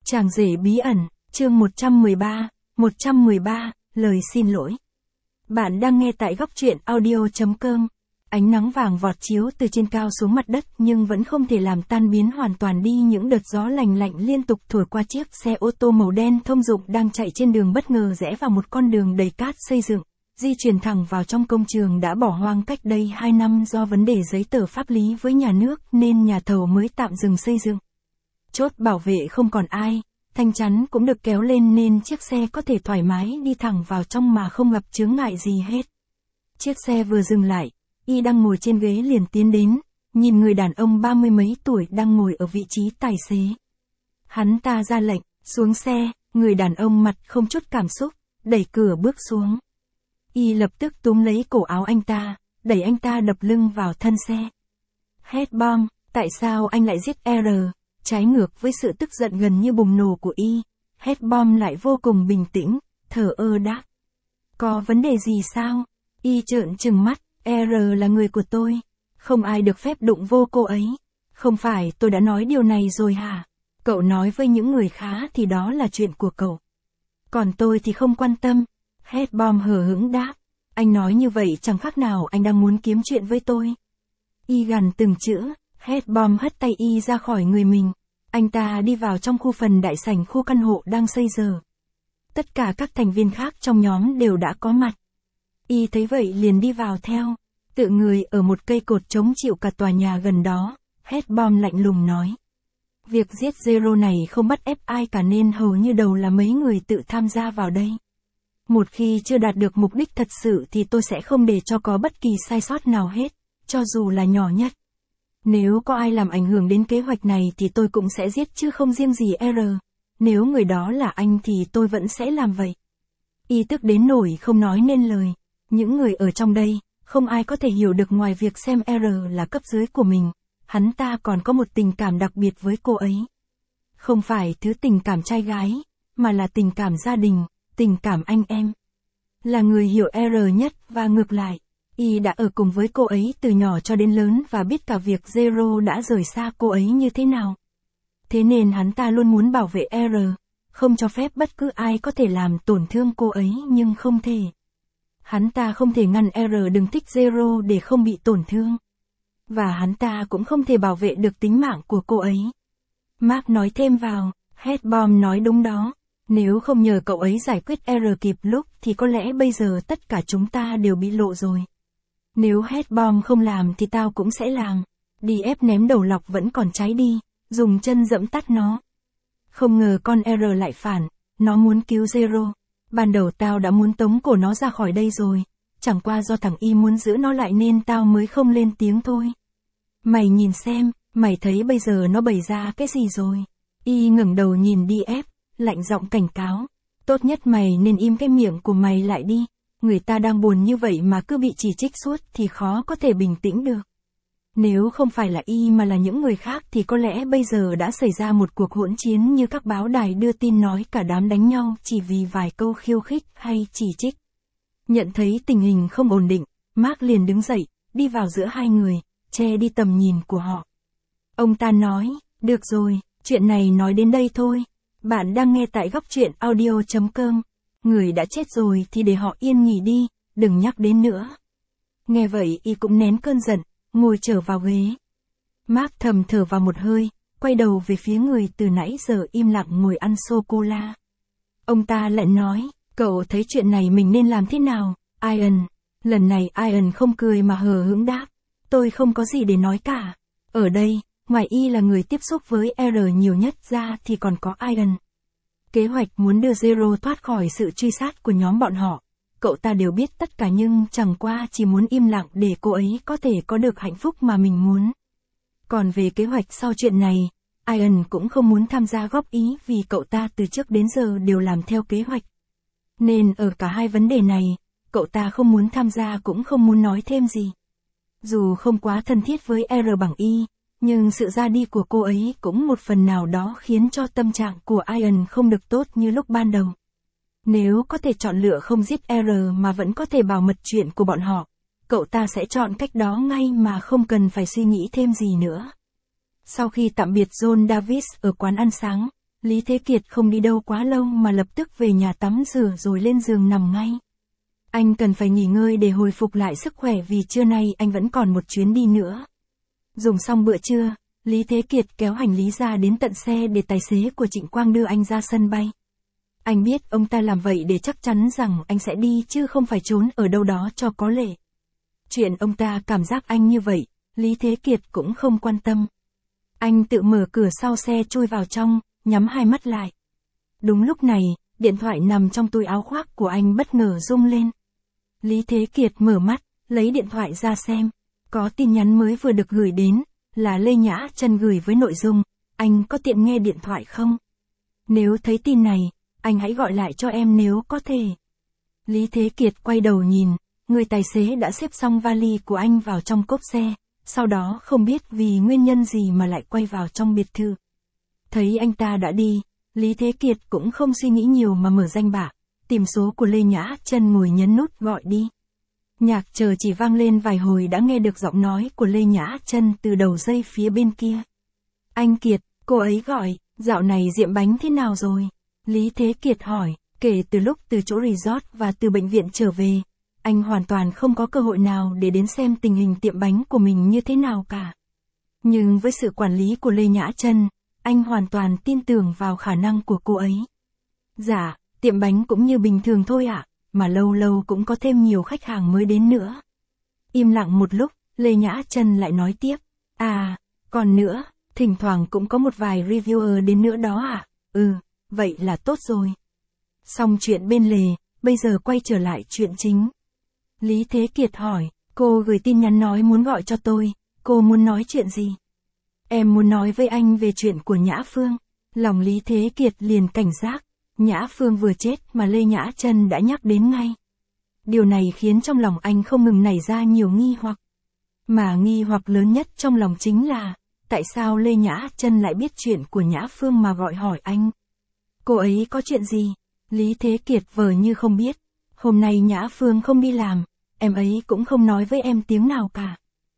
Chàng rể bí ẩn, chương 113, lời xin lỗi. Bạn đang nghe tại góc truyện audio.com. Ánh nắng vàng vọt chiếu từ trên cao xuống mặt đất nhưng vẫn không thể làm tan biến hoàn toàn đi những đợt gió lành lạnh liên tục thổi qua chiếc xe ô tô màu đen thông dụng đang chạy trên đường, bất ngờ rẽ vào một con đường đầy cát xây dựng, di chuyển thẳng vào trong công trường đã bỏ hoang cách đây 2 năm do vấn đề giấy tờ pháp lý với nhà nước nên nhà thầu mới tạm dừng xây dựng. Chốt bảo vệ không còn ai, thanh chắn cũng được kéo lên nên chiếc xe có thể thoải mái đi thẳng vào trong mà không gặp chướng ngại gì hết. Chiếc xe vừa dừng lại, Y đang ngồi trên ghế liền tiến đến, nhìn người đàn ông 30 mấy tuổi đang ngồi ở vị trí tài xế. Hắn ta ra lệnh, xuống xe, người đàn ông mặt không chút cảm xúc, đẩy cửa bước xuống. Y lập tức túm lấy cổ áo anh ta, đẩy anh ta đập lưng vào thân xe. Headbomb, tại sao anh lại giết R? Trái ngược với sự tức giận gần như bùng nổ của Y, Headbomb lại vô cùng bình tĩnh, thờ ơ đáp. Có vấn đề gì sao? Y trợn trừng mắt, R là người của tôi. Không ai được phép đụng vô cô ấy. Không phải tôi đã nói điều này rồi hả? Cậu nói với những người khác thì đó là chuyện của cậu. Còn tôi thì không quan tâm. Headbomb hờ hững đáp. Anh nói như vậy chẳng khác nào anh đang muốn kiếm chuyện với tôi. Y gằn từng chữ. Headbomb hất tay Y ra khỏi người mình. Anh ta đi vào trong khu phần đại sảnh khu căn hộ đang xây dở. Tất cả các thành viên khác trong nhóm đều đã có mặt. Y thấy vậy liền đi vào theo. Tựa người ở một cây cột chống chịu cả tòa nhà gần đó. Headbomb lạnh lùng nói. Việc giết Zero này không bắt ép ai cả nên hầu như đầu là mấy người tự tham gia vào đây. Một khi chưa đạt được mục đích thật sự thì tôi sẽ không để cho có bất kỳ sai sót nào hết, cho dù là nhỏ nhất. Nếu có ai làm ảnh hưởng đến kế hoạch này thì tôi cũng sẽ giết chứ không riêng gì R. Nếu người đó là anh thì tôi vẫn sẽ làm vậy. Y tức đến nỗi không nói nên lời. Những người ở trong đây, không ai có thể hiểu được ngoài việc xem R là cấp dưới của mình. Hắn ta còn có một tình cảm đặc biệt với cô ấy. Không phải thứ tình cảm trai gái, mà là tình cảm gia đình, tình cảm anh em. Là người hiểu R nhất và ngược lại. Y đã ở cùng với cô ấy từ nhỏ cho đến lớn và biết cả việc Zero đã rời xa cô ấy như thế nào. Thế nên hắn ta luôn muốn bảo vệ R, không cho phép bất cứ ai có thể làm tổn thương cô ấy nhưng không thể. Hắn ta không thể ngăn R đừng thích Zero để không bị tổn thương. Và hắn ta cũng không thể bảo vệ được tính mạng của cô ấy. Mark nói thêm vào, Headbomb nói đúng đó. Nếu không nhờ cậu ấy giải quyết R kịp lúc thì có lẽ bây giờ tất cả chúng ta đều bị lộ rồi. Nếu Headbomb không làm thì tao cũng sẽ làm. Đi ép ném đầu lọc vẫn còn cháy đi, dùng chân dẫm tắt nó. Không ngờ con R lại phản, nó muốn cứu Zero. Ban đầu tao đã muốn tống cổ nó ra khỏi đây rồi. Chẳng qua do thằng Y muốn giữ nó lại nên tao mới không lên tiếng thôi. Mày nhìn xem, mày thấy bây giờ nó bày ra cái gì rồi. Y ngẩng đầu nhìn DF, lạnh giọng cảnh cáo. Tốt nhất mày nên im cái miệng của mày lại đi. Người ta đang buồn như vậy mà cứ bị chỉ trích suốt thì khó có thể bình tĩnh được. Nếu không phải là Y mà là những người khác thì có lẽ bây giờ đã xảy ra một cuộc hỗn chiến như các báo đài đưa tin nói cả đám đánh nhau chỉ vì vài câu khiêu khích hay chỉ trích. Nhận thấy tình hình không ổn định, Mark liền đứng dậy, đi vào giữa hai người, che đi tầm nhìn của họ. Ông ta nói, được rồi, chuyện này nói đến đây thôi. Bạn đang nghe tại góc truyện audio.com. Người đã chết rồi thì để họ yên nghỉ đi, đừng nhắc đến nữa. Nghe vậy Y cũng nén cơn giận, ngồi trở vào ghế. Mark thầm thở vào một hơi, quay đầu về phía người từ nãy giờ im lặng ngồi ăn sô-cô-la. Ông ta lại nói, cậu thấy chuyện này mình nên làm thế nào, Ian? Lần này Ian không cười mà hờ hững đáp. Tôi không có gì để nói cả. Ở đây, ngoài Y là người tiếp xúc với R nhiều nhất ra thì còn có Ian. Kế hoạch muốn đưa Zero thoát khỏi sự truy sát của nhóm bọn họ. Cậu ta đều biết tất cả nhưng chẳng qua chỉ muốn im lặng để cô ấy có thể có được hạnh phúc mà mình muốn. Còn về kế hoạch sau chuyện này, Ian cũng không muốn tham gia góp ý vì cậu ta từ trước đến giờ đều làm theo kế hoạch. Nên ở cả hai vấn đề này, cậu ta không muốn tham gia cũng không muốn nói thêm gì. Dù không quá thân thiết với R bằng Y, nhưng sự ra đi của cô ấy cũng một phần nào đó khiến cho tâm trạng của Ian không được tốt như lúc ban đầu. Nếu có thể chọn lựa không giết R mà vẫn có thể bảo mật chuyện của bọn họ, cậu ta sẽ chọn cách đó ngay mà không cần phải suy nghĩ thêm gì nữa. Sau khi tạm biệt John Davis ở quán ăn sáng, Lý Thế Kiệt không đi đâu quá lâu mà lập tức về nhà tắm rửa rồi lên giường nằm ngay. Anh cần phải nghỉ ngơi để hồi phục lại sức khỏe vì trưa nay anh vẫn còn một chuyến đi nữa. Dùng xong bữa trưa, Lý Thế Kiệt kéo hành lý ra đến tận xe để tài xế của Trịnh Quang đưa anh ra sân bay. Anh biết ông ta làm vậy để chắc chắn rằng anh sẽ đi chứ không phải trốn ở đâu đó cho có lệ. Chuyện ông ta cảm giác anh như vậy, Lý Thế Kiệt cũng không quan tâm. Anh tự mở cửa sau xe chui vào trong, nhắm hai mắt lại. Đúng lúc này, điện thoại nằm trong túi áo khoác của anh bất ngờ rung lên. Lý Thế Kiệt mở mắt, lấy điện thoại ra xem. Có tin nhắn mới vừa được gửi đến, là Lê Nhã Chân gửi với nội dung, anh có tiện nghe điện thoại không? Nếu thấy tin này, anh hãy gọi lại cho em nếu có thể. Lý Thế Kiệt quay đầu nhìn, người tài xế đã xếp xong vali của anh vào trong cốp xe, sau đó không biết vì nguyên nhân gì mà lại quay vào trong biệt thự. Thấy anh ta đã đi, Lý Thế Kiệt cũng không suy nghĩ nhiều mà mở danh bạ, tìm số của Lê Nhã Chân ngồi nhấn nút gọi đi. Nhạc chờ chỉ vang lên vài hồi đã nghe được giọng nói của Lê Nhã Chân từ đầu dây phía bên kia. Anh Kiệt, cô ấy gọi, dạo này Diệm Bánh thế nào rồi? Lý Thế Kiệt hỏi, kể từ lúc từ chỗ resort và từ bệnh viện trở về, anh hoàn toàn không có cơ hội nào để đến xem tình hình tiệm bánh của mình như thế nào cả. Nhưng với sự quản lý của Lê Nhã Chân, anh hoàn toàn tin tưởng vào khả năng của cô ấy. Dạ, tiệm bánh cũng như bình thường thôi ạ, mà lâu lâu cũng có thêm nhiều khách hàng mới đến nữa. Im lặng một lúc, Lê Nhã Chân lại nói tiếp. À, còn nữa, thỉnh thoảng cũng có một vài reviewer đến nữa đó ạ. Vậy là tốt rồi. Xong chuyện bên lề, bây giờ quay trở lại chuyện chính. Lý Thế Kiệt hỏi, cô gửi tin nhắn nói muốn gọi cho tôi, cô muốn nói chuyện gì? Em muốn nói với anh về chuyện của Nhã Phương. Lòng Lý Thế Kiệt liền cảnh giác, Nhã Phương vừa chết mà Lê Nhã Chân đã nhắc đến ngay. Điều này khiến trong lòng anh không ngừng nảy ra nhiều nghi hoặc. Mà nghi hoặc lớn nhất trong lòng chính là, tại sao Lê Nhã Chân lại biết chuyện của Nhã Phương mà gọi hỏi anh? Cô ấy có chuyện gì? Lý Thế Kiệt vờ như không biết. Hôm nay Nhã Phương không đi làm, em ấy cũng không nói với em tiếng nào cả.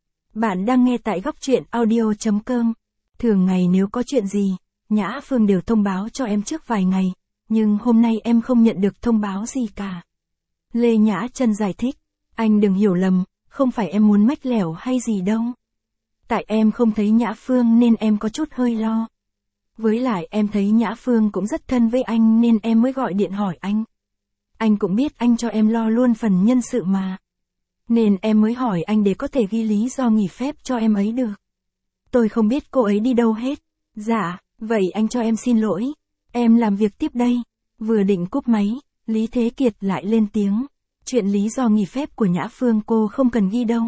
Bạn đang nghe tại góc truyện audio.com. Thường ngày nếu có chuyện gì, Nhã Phương đều thông báo cho em trước vài ngày, nhưng hôm nay em không nhận được thông báo gì cả. Lê Nhã Chân giải thích, anh đừng hiểu lầm, không phải em muốn mách lẻo hay gì đâu. Tại em không thấy Nhã Phương nên em có chút hơi lo. Với lại em thấy Nhã Phương cũng rất thân với anh nên em mới gọi điện hỏi anh. Anh cũng biết anh cho em lo luôn phần nhân sự mà. Nên em mới hỏi anh để có thể ghi lý do nghỉ phép cho em ấy được. Tôi không biết cô ấy đi đâu hết. Dạ, vậy anh cho em xin lỗi. Em làm việc tiếp đây. Vừa định cúp máy, Lý Thế Kiệt lại lên tiếng. Chuyện lý do nghỉ phép của Nhã Phương cô không cần ghi đâu.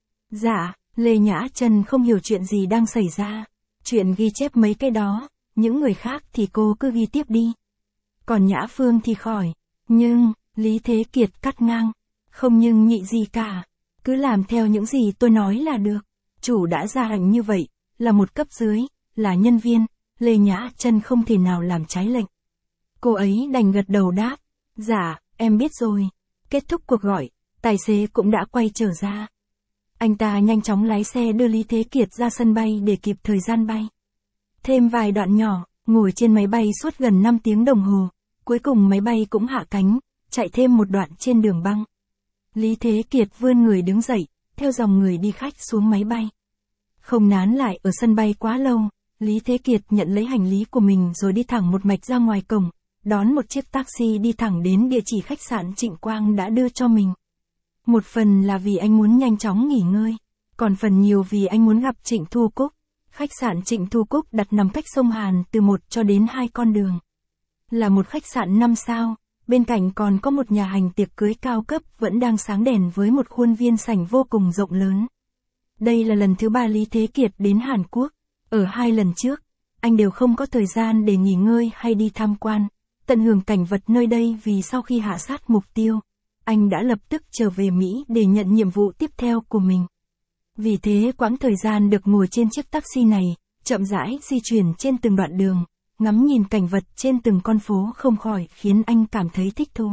Dạ, Lê Nhã Chân không hiểu chuyện gì đang xảy ra. Chuyện ghi chép mấy cái đó, những người khác thì cô cứ ghi tiếp đi. Còn Nhã Phương thì khỏi. Nhưng, Lý Thế Kiệt cắt ngang. Không nhưng nhị gì cả. Cứ làm theo những gì tôi nói là được. Chủ đã ra lệnh như vậy, là một cấp dưới, là nhân viên, Lê Nhã Chân không thể nào làm trái lệnh. Cô ấy đành gật đầu đáp. Dạ, em biết rồi. Kết thúc cuộc gọi, tài xế cũng đã quay trở ra. Anh ta nhanh chóng lái xe đưa Lý Thế Kiệt ra sân bay để kịp thời gian bay. Thêm vài đoạn nhỏ, ngồi trên máy bay suốt gần 5 tiếng đồng hồ. Cuối cùng máy bay cũng hạ cánh, chạy thêm một đoạn trên đường băng. Lý Thế Kiệt vươn người đứng dậy, theo dòng người đi khách xuống máy bay. Không nán lại ở sân bay quá lâu, Lý Thế Kiệt nhận lấy hành lý của mình rồi đi thẳng một mạch ra ngoài cổng, đón một chiếc taxi đi thẳng đến địa chỉ khách sạn Trịnh Quang đã đưa cho mình. Một phần là vì anh muốn nhanh chóng nghỉ ngơi, còn phần nhiều vì anh muốn gặp Trịnh Thu Cúc. Khách sạn Trịnh Thu Cúc đặt nằm cách sông Hàn từ 1 cho đến 2 con đường. Là một khách sạn 5 sao, bên cạnh còn có một nhà hành tiệc cưới cao cấp vẫn đang sáng đèn với một khuôn viên sảnh vô cùng rộng lớn. Đây là lần thứ 3 Lý Thế Kiệt đến Hàn Quốc. Ở 2 lần trước, anh đều không có thời gian để nghỉ ngơi hay đi tham quan, tận hưởng cảnh vật nơi đây vì sau khi hạ sát mục tiêu, anh đã lập tức trở về Mỹ để nhận nhiệm vụ tiếp theo của mình. Vì thế quãng thời gian được ngồi trên chiếc taxi này, chậm rãi di chuyển trên từng đoạn đường, ngắm nhìn cảnh vật trên từng con phố không khỏi khiến anh cảm thấy thích thú.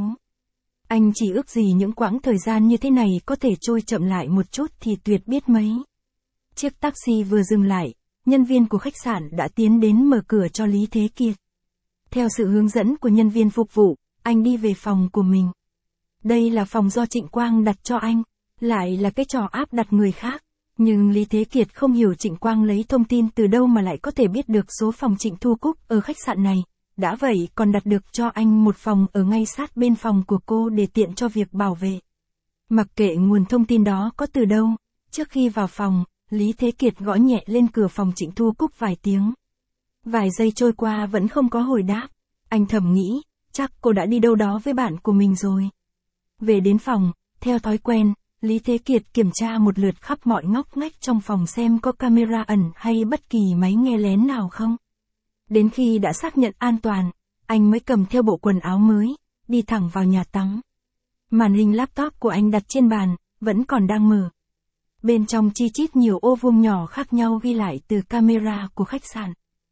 Anh chỉ ước gì những quãng thời gian như thế này có thể trôi chậm lại một chút thì tuyệt biết mấy. Chiếc taxi vừa dừng lại, nhân viên của khách sạn đã tiến đến mở cửa cho Lý Thế Kiệt. Theo sự hướng dẫn của nhân viên phục vụ, anh đi về phòng của mình. Đây là phòng do Trịnh Quang đặt cho anh, lại là cái trò áp đặt người khác. Nhưng Lý Thế Kiệt không hiểu Trịnh Quang lấy thông tin từ đâu mà lại có thể biết được số phòng Trịnh Thu Cúc ở khách sạn này. Đã vậy còn đặt được cho anh một phòng ở ngay sát bên phòng của cô để tiện cho việc bảo vệ. Mặc kệ nguồn thông tin đó có từ đâu, trước khi vào phòng, Lý Thế Kiệt gõ nhẹ lên cửa phòng Trịnh Thu Cúc vài tiếng. Vài giây trôi qua vẫn không có hồi đáp. Anh thầm nghĩ, chắc cô đã đi đâu đó với bạn của mình rồi. Về đến phòng, theo thói quen, Lý Thế Kiệt kiểm tra một lượt khắp mọi ngóc ngách trong phòng xem có camera ẩn hay bất kỳ máy nghe lén nào không. Đến khi đã xác nhận an toàn, anh mới cầm theo bộ quần áo mới, đi thẳng vào nhà tắm. Màn hình laptop của anh đặt trên bàn, vẫn còn đang mở. Bên trong chi chít nhiều ô vuông nhỏ khác nhau ghi lại từ camera của khách sạn.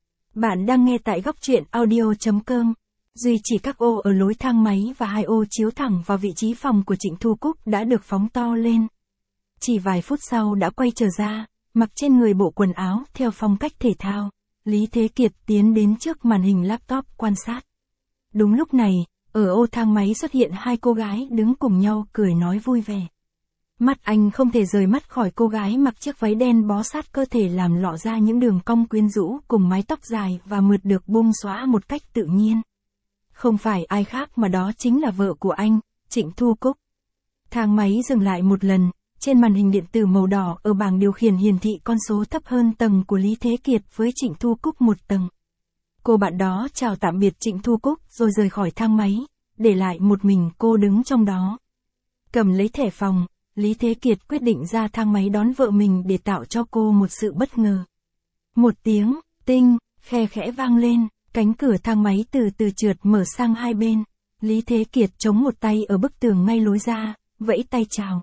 Bạn đang nghe tại góc truyện audio.com. Duy chỉ các ô ở lối thang máy và 2 ô chiếu thẳng vào vị trí phòng của Trịnh Thu Cúc đã được phóng to lên. Chỉ vài phút sau đã quay trở ra, mặc trên người bộ quần áo theo phong cách thể thao. Lý Thế Kiệt tiến đến trước màn hình laptop quan sát. Đúng lúc này, ở ô thang máy xuất hiện 2 cô gái đứng cùng nhau cười nói vui vẻ. Mắt anh không thể rời mắt khỏi cô gái mặc chiếc váy đen bó sát cơ thể làm lộ ra những đường cong quyến rũ cùng mái tóc dài và mượt được buông xõa một cách tự nhiên. Không phải ai khác mà đó chính là vợ của anh, Trịnh Thu Cúc. Thang máy dừng lại một lần, trên màn hình điện tử màu đỏ ở bảng điều khiển hiển thị con số thấp hơn tầng của Lý Thế Kiệt với Trịnh Thu Cúc một tầng. Cô bạn đó chào tạm biệt Trịnh Thu Cúc rồi rời khỏi thang máy, để lại một mình cô đứng trong đó. Cầm lấy thẻ phòng, Lý Thế Kiệt quyết định ra thang máy đón vợ mình để tạo cho cô một sự bất ngờ. Một tiếng, tinh, khe khẽ vang lên, cánh cửa thang máy từ từ trượt mở sang hai bên. Lý Thế Kiệt chống một tay ở bức tường ngay lối ra, vẫy tay chào.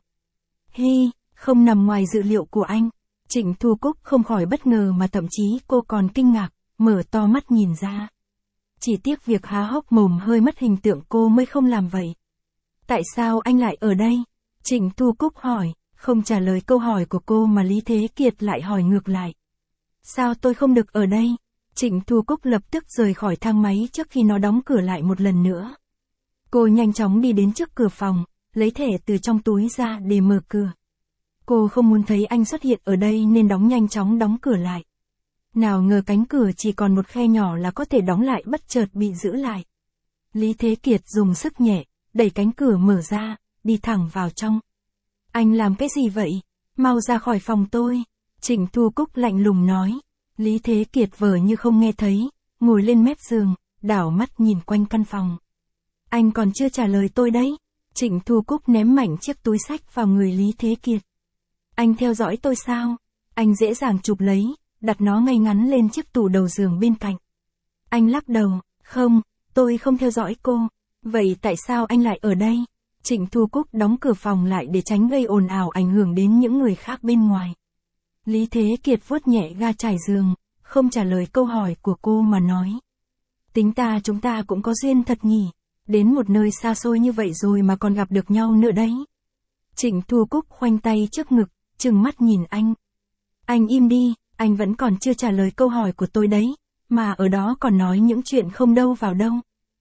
Hi, không nằm ngoài dự liệu của anh. Trịnh Thu Cúc không khỏi bất ngờ mà thậm chí cô còn kinh ngạc, mở to mắt nhìn ra. Chỉ tiếc việc há hốc mồm hơi mất hình tượng cô mới không làm vậy. Tại sao anh lại ở đây? Trịnh Thu Cúc hỏi, không trả lời câu hỏi của cô mà Lý Thế Kiệt lại hỏi ngược lại. Sao tôi không được ở đây? Trịnh Thu Cúc lập tức rời khỏi thang máy trước khi nó đóng cửa lại một lần nữa. Cô nhanh chóng đi đến trước cửa phòng, lấy thẻ từ trong túi ra để mở cửa. Cô không muốn thấy anh xuất hiện ở đây nên nhanh chóng đóng cửa lại. Nào ngờ cánh cửa chỉ còn một khe nhỏ là có thể đóng lại bất chợt bị giữ lại. Lý Thế Kiệt dùng sức nhẹ, đẩy cánh cửa mở ra, đi thẳng vào trong. Anh làm cái gì vậy? Mau ra khỏi phòng tôi. Trịnh Thu Cúc lạnh lùng nói. Lý Thế Kiệt vờ như không nghe thấy, ngồi lên mép giường, đảo mắt nhìn quanh căn phòng. Anh còn chưa trả lời tôi đấy. Trịnh Thu Cúc ném mạnh chiếc túi xách vào người Lý Thế Kiệt. Anh theo dõi tôi sao? Anh dễ dàng chụp lấy, đặt nó ngay ngắn lên chiếc tủ đầu giường bên cạnh. Anh lắc đầu, không, tôi không theo dõi cô. Vậy tại sao anh lại ở đây? Trịnh Thu Cúc đóng cửa phòng lại để tránh gây ồn ào ảnh hưởng đến những người khác bên ngoài. Lý Thế Kiệt vuốt nhẹ ga trải giường, không trả lời câu hỏi của cô mà nói. Tính chúng ta cũng có duyên thật nhỉ, đến một nơi xa xôi như vậy rồi mà còn gặp được nhau nữa đấy. Trịnh Thu Cúc khoanh tay trước ngực, trừng mắt nhìn anh. Anh im đi, anh vẫn còn chưa trả lời câu hỏi của tôi đấy, mà ở đó còn nói những chuyện không đâu vào đâu.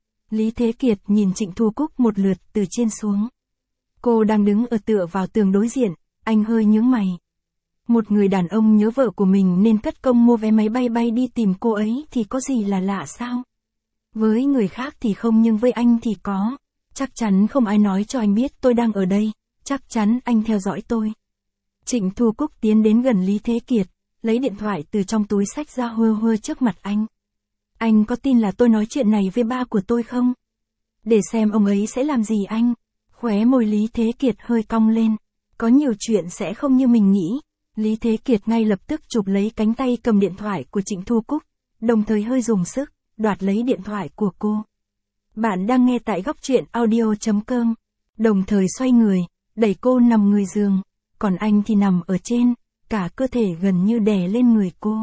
Lý Thế Kiệt nhìn Trịnh Thu Cúc một lượt từ trên xuống. Cô đang đứng ở tựa vào tường đối diện, anh hơi nhướng mày. Một người đàn ông nhớ vợ của mình nên cất công mua vé máy bay bay đi tìm cô ấy thì có gì là lạ sao? Với người khác thì không nhưng với anh thì có. Chắc chắn không ai nói cho anh biết tôi đang ở đây, chắc chắn anh theo dõi tôi. Trịnh Thu Cúc tiến đến gần Lý Thế Kiệt, lấy điện thoại từ trong túi xách ra hơ trước mặt anh. Anh có tin là tôi nói chuyện này với ba của tôi không? Để xem ông ấy sẽ làm gì anh. Khóe môi Lý Thế Kiệt hơi cong lên. Có nhiều chuyện sẽ không như mình nghĩ. Lý Thế Kiệt ngay lập tức chụp lấy cánh tay cầm điện thoại của Trịnh Thu Cúc, đồng thời hơi dùng sức, đoạt lấy điện thoại của cô. Bạn đang nghe tại góc truyện audio.com. Đồng thời xoay người, đẩy cô nằm người giường, còn anh thì nằm ở trên, cả cơ thể gần như đè lên người cô.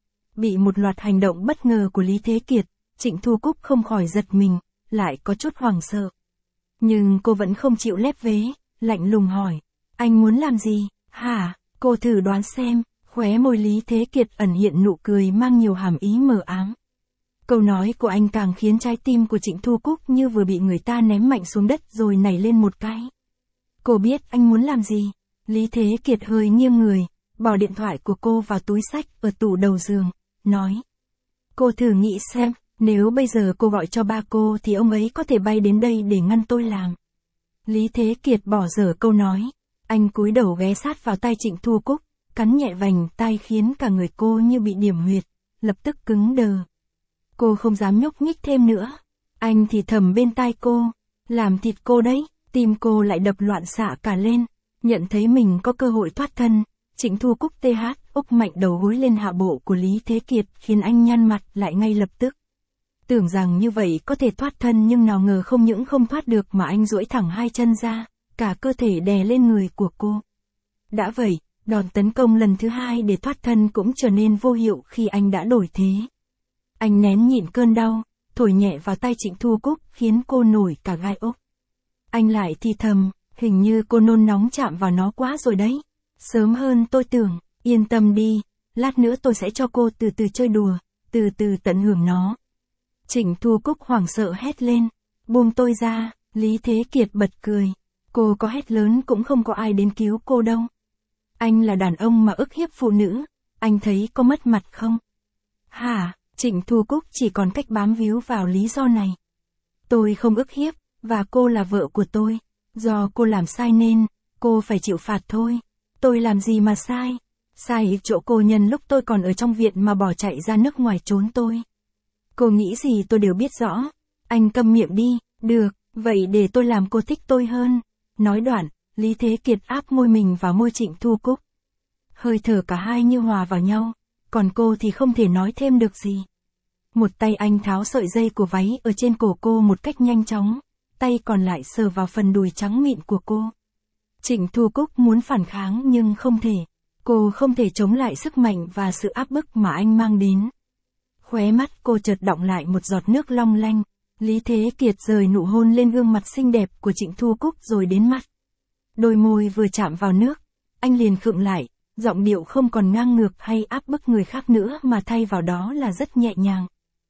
Bị một loạt hành động bất ngờ của Lý Thế Kiệt, Trịnh Thu Cúc không khỏi giật mình, lại có chút hoảng sợ. Nhưng cô vẫn không chịu lép vế, lạnh lùng hỏi, anh muốn làm gì, hả? Cô thử đoán xem, khóe môi Lý Thế Kiệt ẩn hiện nụ cười mang nhiều hàm ý mờ ám. Câu nói của anh càng khiến trái tim của Trịnh Thu Cúc như vừa bị người ta ném mạnh xuống đất rồi nảy lên một cái. Cô biết anh muốn làm gì. Lý Thế Kiệt hơi nghiêng người, bỏ điện thoại của cô vào túi xách ở tủ đầu giường, nói. Cô thử nghĩ xem, nếu bây giờ cô gọi cho ba cô thì ông ấy có thể bay đến đây để ngăn tôi làm. Lý Thế Kiệt bỏ dở câu nói. Anh cúi đầu ghé sát vào tay Trịnh Thu Cúc, cắn nhẹ vành tai khiến cả người cô như bị điểm huyệt, lập tức cứng đờ. Cô không dám nhúc nhích thêm nữa. Anh thì thầm bên tai cô, làm thịt cô đấy, tim cô lại đập loạn xạ cả lên, nhận thấy mình có cơ hội thoát thân. Trịnh Thu Cúc úp mạnh đầu gối lên hạ bộ của Lý Thế Kiệt khiến anh nhăn mặt lại ngay lập tức. Tưởng rằng như vậy có thể thoát thân nhưng nào ngờ không những không thoát được mà anh duỗi thẳng hai chân ra, cả cơ thể đè lên người của cô. Đã vậy, đòn tấn công lần thứ hai để thoát thân cũng trở nên vô hiệu khi anh đã đổi thế. Anh nén nhịn cơn đau, thổi nhẹ vào tay Trịnh Thu Cúc khiến cô nổi cả gai ốc. Anh lại thì thầm, hình như cô nôn nóng chạm vào nó quá rồi đấy. Sớm hơn tôi tưởng, yên tâm đi, lát nữa tôi sẽ cho cô từ từ chơi đùa, từ từ tận hưởng nó. Trịnh Thu Cúc hoảng sợ hét lên, buông tôi ra. Lý Thế Kiệt bật cười, cô có hét lớn cũng không có ai đến cứu cô đâu. Anh là đàn ông mà ức hiếp phụ nữ, anh thấy có mất mặt không? Hả? Trịnh Thu Cúc chỉ còn cách bám víu vào lý do này. Tôi không ức hiếp, và cô là vợ của tôi. Do cô làm sai nên, cô phải chịu phạt thôi. Tôi làm gì mà sai? Sai chỗ cô nhân lúc tôi còn ở trong viện mà bỏ chạy ra nước ngoài trốn tôi. Cô nghĩ gì tôi đều biết rõ. Anh câm miệng đi, được, vậy để tôi làm cô thích tôi hơn. Nói đoạn, Lý Thế Kiệt áp môi mình vào môi Trịnh Thu Cúc. Hơi thở cả hai như hòa vào nhau, còn cô thì không thể nói thêm được gì. Một tay anh tháo sợi dây của váy ở trên cổ cô một cách nhanh chóng, tay còn lại sờ vào phần đùi trắng mịn của cô. Trịnh Thu Cúc muốn phản kháng nhưng không thể. Cô không thể chống lại sức mạnh và sự áp bức mà anh mang đến. Khóe mắt cô chợt đọng lại một giọt nước long lanh. Lý Thế Kiệt rời nụ hôn lên gương mặt xinh đẹp của Trịnh Thu Cúc rồi đến mắt. Đôi môi vừa chạm vào nước, anh liền khựng lại, giọng điệu không còn ngang ngược hay áp bức người khác nữa mà thay vào đó là rất nhẹ nhàng.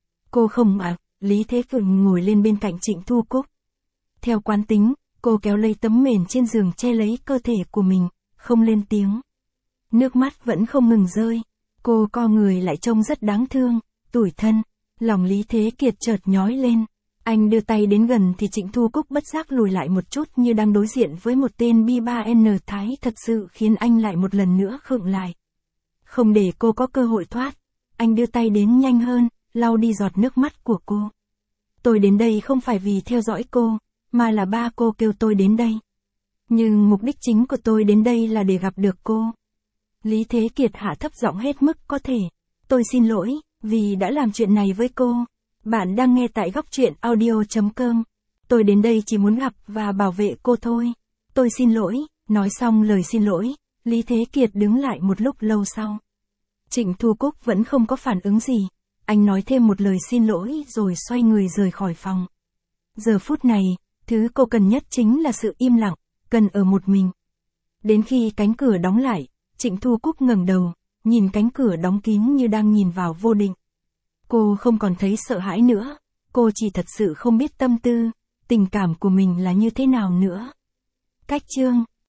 Cô không ạ, Lý Thế Kiệt ngồi lên bên cạnh Trịnh Thu Cúc. Theo quán tính, cô kéo lấy tấm mền trên giường che lấy cơ thể của mình, không lên tiếng. Nước mắt vẫn không ngừng rơi, cô co người lại trông rất đáng thương, tủi thân. Lòng Lý Thế Kiệt chợt nhói lên. Anh đưa tay đến gần thì Trịnh Thu Cúc bất giác lùi lại một chút như đang đối diện với một tên bi-ba-N thái thật sự khiến anh lại một lần nữa khựng lại. Không để cô có cơ hội thoát, anh đưa tay đến nhanh hơn, lau đi giọt nước mắt của cô. Tôi đến đây không phải vì theo dõi cô, mà là ba cô kêu tôi đến đây. Nhưng mục đích chính của tôi đến đây là để gặp được cô. Lý Thế Kiệt hạ thấp giọng hết mức có thể. Tôi xin lỗi, vì đã làm chuyện này với cô. Bạn đang nghe tại Góc Truyện Audio.com. Tôi đến đây chỉ muốn gặp và bảo vệ cô thôi. Tôi xin lỗi. Nói xong lời xin lỗi, Lý Thế Kiệt đứng lại một lúc lâu sau. Trịnh Thu Cúc vẫn không có phản ứng gì. Anh nói thêm một lời xin lỗi rồi xoay người rời khỏi phòng. Giờ phút này, thứ cô cần nhất chính là sự im lặng, cần ở một mình. Đến khi cánh cửa đóng lại, Trịnh Thu Cúc ngẩng đầu, nhìn cánh cửa đóng kín như đang nhìn vào vô định. Cô không còn thấy sợ hãi nữa, cô chỉ thật sự không biết tâm tư, tình cảm của mình là như thế nào nữa. Cách chương